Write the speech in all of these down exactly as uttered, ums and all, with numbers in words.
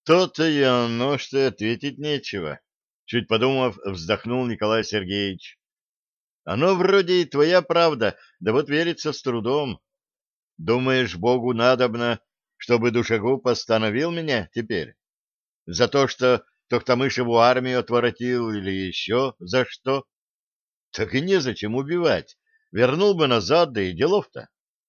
То-то и оно, что и ответить нечего. Чуть подумав, вздохнул Николай Сергеевич. Оно вроде и твоя правда, да вот верится с трудом. Думаешь, Богу надобно, чтобы душегуб остановил меня теперь? За то, что Тохтамышеву армию отворотил или еще за что? Так и незачем убивать. Вернул бы назад, да и делов-то.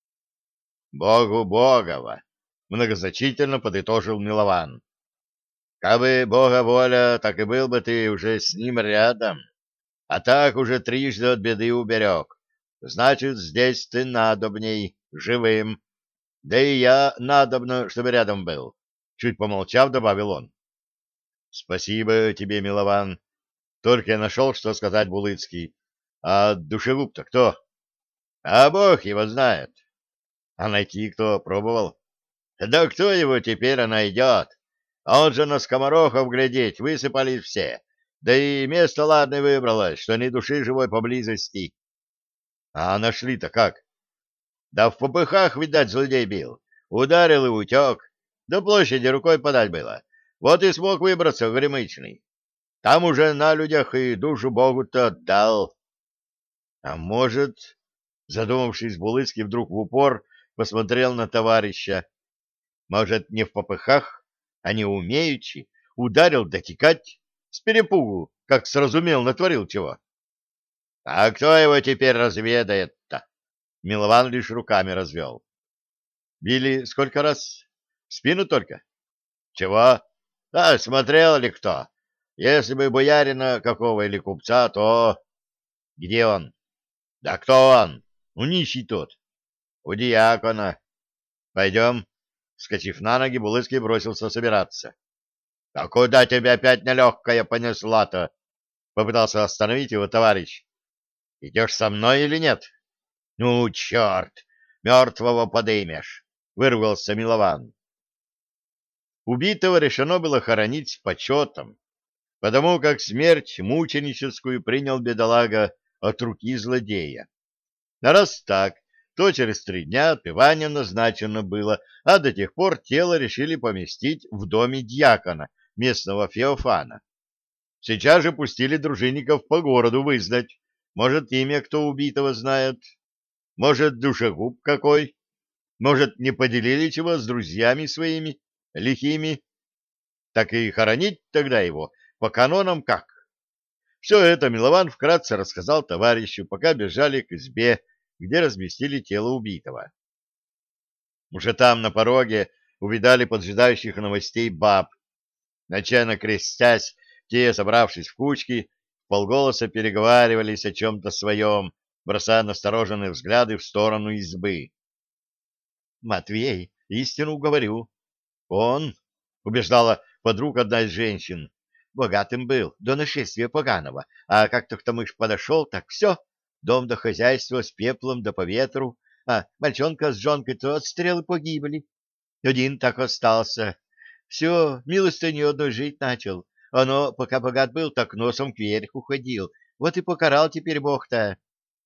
Богу Богова, многозначительно подытожил Милован. Кабы Бога воля, так и был бы ты уже с ним рядом. А так уже трижды от беды уберег. Значит, здесь ты надобней, живым. Да и я надобно, чтобы рядом был. Чуть помолчав, добавил он. Спасибо тебе, Милован. Только я нашел, что сказать Булыцкий. А душегуб-то кто? А Бог его знает. А найти кто пробовал? Да кто его теперь найдет? А он же на скоморохов глядеть, высыпались все. Да и место ладное выбралось, что ни души живой поблизости. А нашли-то как? Да в попыхах, видать, злодей бил. Ударил и утек. До площади рукой подать было. Вот и смог выбраться в Гремычный. Там уже на людях и душу Богу-то отдал. А может, задумавшись, Булыцкий вдруг в упор посмотрел на товарища. Может, не в попыхах, а не умеючи, ударил дотекать с перепугу, как сразумел, натворил чего. — А кто его теперь разведает-то? Милован лишь руками развел. — Били сколько раз? В спину только? — Чего? — А, смотрел ли кто? Если бы боярина какого или купца, то... — Где он? — Да кто он? — Ну, нищий тот. — У диакона. — Пойдем. Вскочив на ноги, Булыцкий бросился собираться. — А куда тебя опять нелегкая понесла-то? — попытался остановить его товарищ. — Идешь со мной или нет? — Ну, черт! Мертвого подымешь! — вырвался Милован. Убитого решено было хоронить с почетом, потому как смерть мученическую принял бедолага от руки злодея. А раз так, то через три дня отпевание назначено было, а до тех пор тело решили поместить в доме дьякона, местного Феофана. Сейчас же пустили дружинников по городу вызнать. Может, имя кто убитого знает? Может, душегуб какой? Может, не поделили чего с друзьями своими, лихими? Так и хоронить тогда его по канонам как? Все это Милован вкратце рассказал товарищу, пока бежали к избе, где разместили тело убитого. Уже там, на пороге, увидали поджидающих новостей баб. Отчаянно крестясь, те, собравшись в кучки, вполголоса переговаривались о чем-то своем, бросая настороженные взгляды в сторону избы. — Матвей, истину говорю. Он, — убеждала подруг одна из женщин, — богатым был до нашествия поганого, а как Тохтамыш подошел, так все, дом до хозяйства с пеплом да по ветру, а мальчонка с жонкой-то от стрелы погибли. Один так остался. Все, милостыню одной жить начал. Оно, пока богат был, так носом кверху ходил. Вот и покарал теперь Бог-то.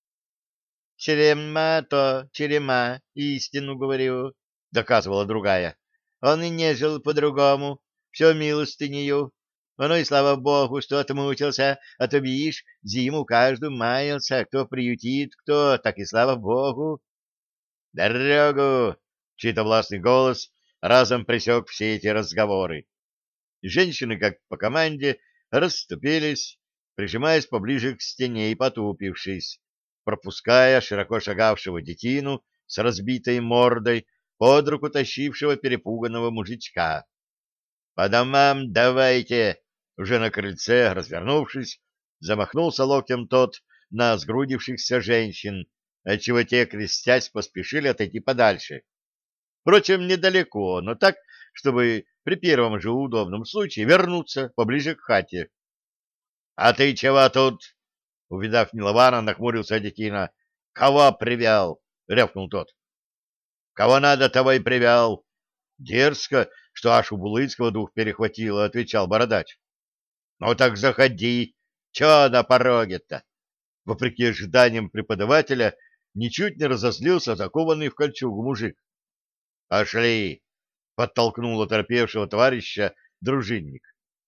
— Черема-то, черема, истину говорю, — доказывала другая. — Он и не жил по-другому, все милостынею. Оно и слава Богу, что отмучился, а то, видишь, зиму каждую маялся, кто приютит, кто, так и слава Богу. — Дорогу! — чей-то властный голос разом пресек все эти разговоры. Женщины, как по команде, расступились, прижимаясь поближе к стене и потупившись, пропуская широко шагавшего детину с разбитой мордой под руку тащившего перепуганного мужичка. — По домам давайте! Уже на крыльце, развернувшись, замахнулся локтем тот на сгрудившихся женщин, отчего те, крестясь, поспешили отойти подальше. Впрочем, недалеко, но так, чтобы при первом же удобном случае вернуться поближе к хате. — А ты чего тут? — увидав Милована, нахмурился детина. — Кого привял? — рявкнул тот. — Кого надо, того и привял. — Дерзко, что аж у Булыцкого дух перехватило, — отвечал бородач. — Ну так заходи. Чего на пороге-то? Вопреки ожиданиям преподавателя, ничуть не разозлился закованный в кольчугу мужик. — Пошли! — подтолкнул оторопевшего товарища дружинник.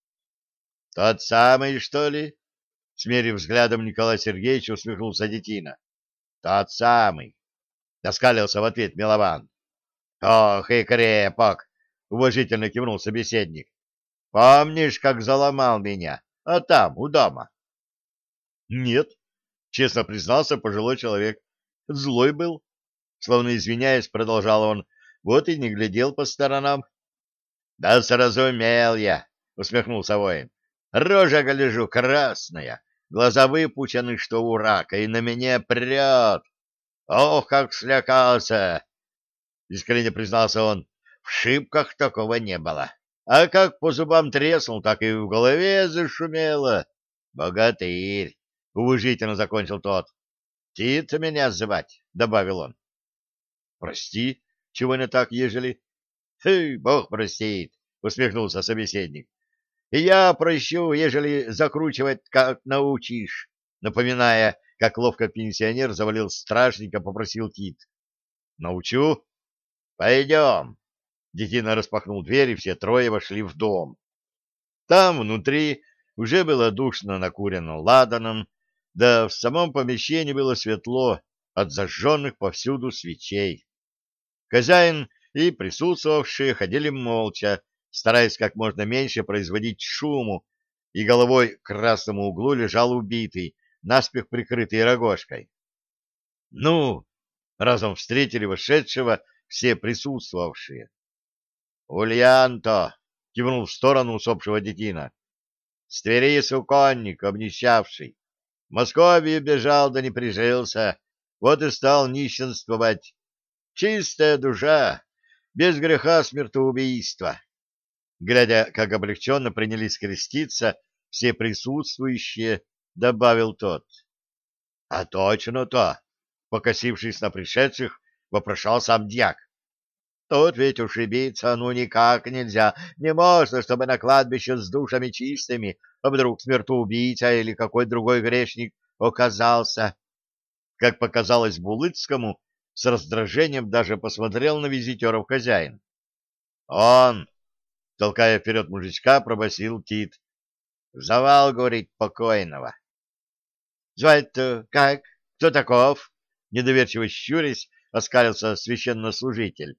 — Тот самый, что ли? — смерив взглядом Николай Сергеевич, усмехнулся детина. — Тот самый. — доскалился в ответ Милован. — Ох и крепок! — уважительно кивнул собеседник. — Помнишь, как заломал меня? А там, у дома? — Нет, — честно признался пожилой человек. — Злой был. Словно извиняясь, продолжал он. Вот и не глядел по сторонам. — Да сразумел я, — усмехнулся воин. — Рожа, гляжу, красная, глаза выпучены, что у рака, и на меня прет. Ох, как слякался! — искренне признался он. — В шибках такого не было. А как по зубам треснул, так и в голове зашумело. — Богатырь! — уважительно закончил тот. — Тит меня звать, — добавил он. — Прости, чего не так, ежели... — Хы, бог простит, — усмехнулся собеседник. — И я прощу, ежели закручивать, как научишь, напоминая, как ловко пенсионер завалил стражника, попросил Тит. — Научу? — Пойдем. Детина распахнул дверь, и все трое вошли в дом. Там, внутри, уже было душно накурено ладаном, да в самом помещении было светло от зажженных повсюду свечей. Хозяин и присутствовавшие ходили молча, стараясь как можно меньше производить шуму, и головой к красному углу лежал убитый, наспех прикрытый рогожкой. — Ну! — разом встретили вошедшего все присутствовавшие. — Ульянто! — кивнул в сторону усопшего детина. — С Твери суконник, обнищавший. В Московию бежал, да не прижился, вот и стал нищенствовать. Чистая душа, без греха смертоубийства. Глядя, как облегченно принялись креститься все присутствующие, добавил тот. — А точно-то, покосившись на пришедших, вопрошал сам дьяк. Тут ведь ушибиться ну никак нельзя. Не можно, чтобы на кладбище с душами чистыми, а вдруг смертоубийца или какой другой грешник оказался. Как показалось Булыцкому, с раздражением даже посмотрел на визитеров хозяин. Он, толкая вперед мужичка, пробасил Тит. Завал, говорит, покойного. Звать-то как? Кто таков? Недоверчиво щурясь, оскалился священнослужитель.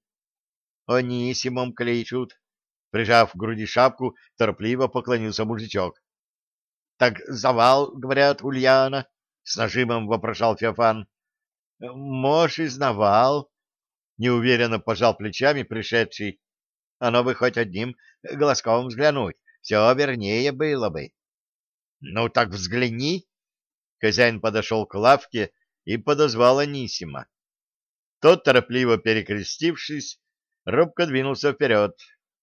Онисимом кличут. Прижав к груди шапку, торопливо поклонился мужичок. — Так завал, говорят, Ульяна? — с нажимом вопрошал Феофан. — Мож изнавал. Неуверенно пожал плечами пришедший. — Оно бы хоть одним глазком взглянуть, все вернее было бы. — Ну так взгляни. Хозяин подошел к лавке и подозвал Анисима. Тот, торопливо перекрестившись, робко двинулся вперед.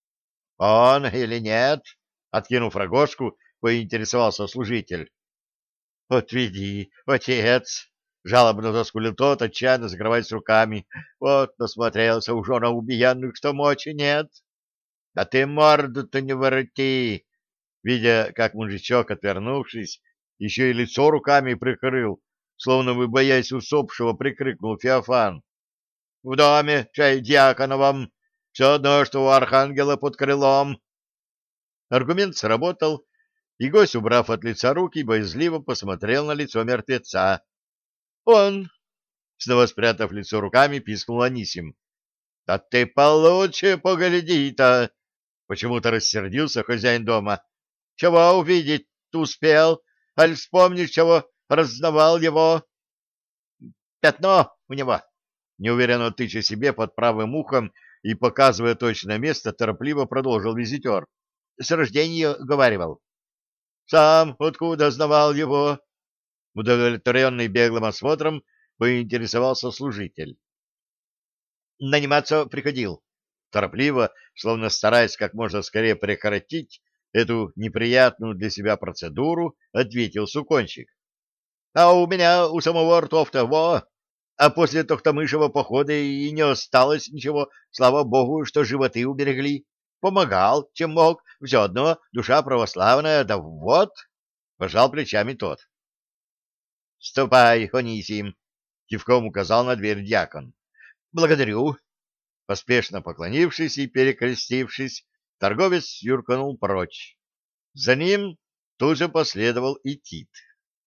— Он или нет? — откинув рогожку, поинтересовался служитель. — Отведи, отец! — жалобно заскулил тот, отчаянно закрываясь руками. — Вот насмотрелся уже на убиенных, что мочи нет. — Да ты морду-то не вороти! Видя, как мужичок, отвернувшись, еще и лицо руками прикрыл, словно бы боясь усопшего, прикрикнул Феофан. — В доме, чай дьяконовом! Все одно, что у архангела под крылом. Аргумент сработал, и гость, убрав от лица руки, боязливо посмотрел на лицо мертвеца. — Он! — снова спрятав лицо руками, пискнул Анисим. — Да ты получше погляди-то! — почему-то рассердился хозяин дома. — Чего увидеть успел? Аль вспомнишь, чего разнавал его? — Пятно у него! — неуверенно тыча себе под правым ухом и, показывая точное место, торопливо продолжил визитер. — С рождения говаривал. — Сам откуда знавал его? Удовлетворенный беглым осмотром поинтересовался служитель. — Наниматься приходил. Торопливо, словно стараясь как можно скорее прекратить эту неприятную для себя процедуру, ответил суконщик. — А у меня у самого ртов-то во! А после Тохтамышева похода и не осталось ничего, слава богу, что животы уберегли. Помогал, чем мог, все одно, душа православная, да вот, — пожал плечами тот. — Ступай, Онисим, — кивком указал на дверь дьякон. — Благодарю. Поспешно поклонившись и перекрестившись, торговец юркнул прочь. За ним тут же последовал и Тит.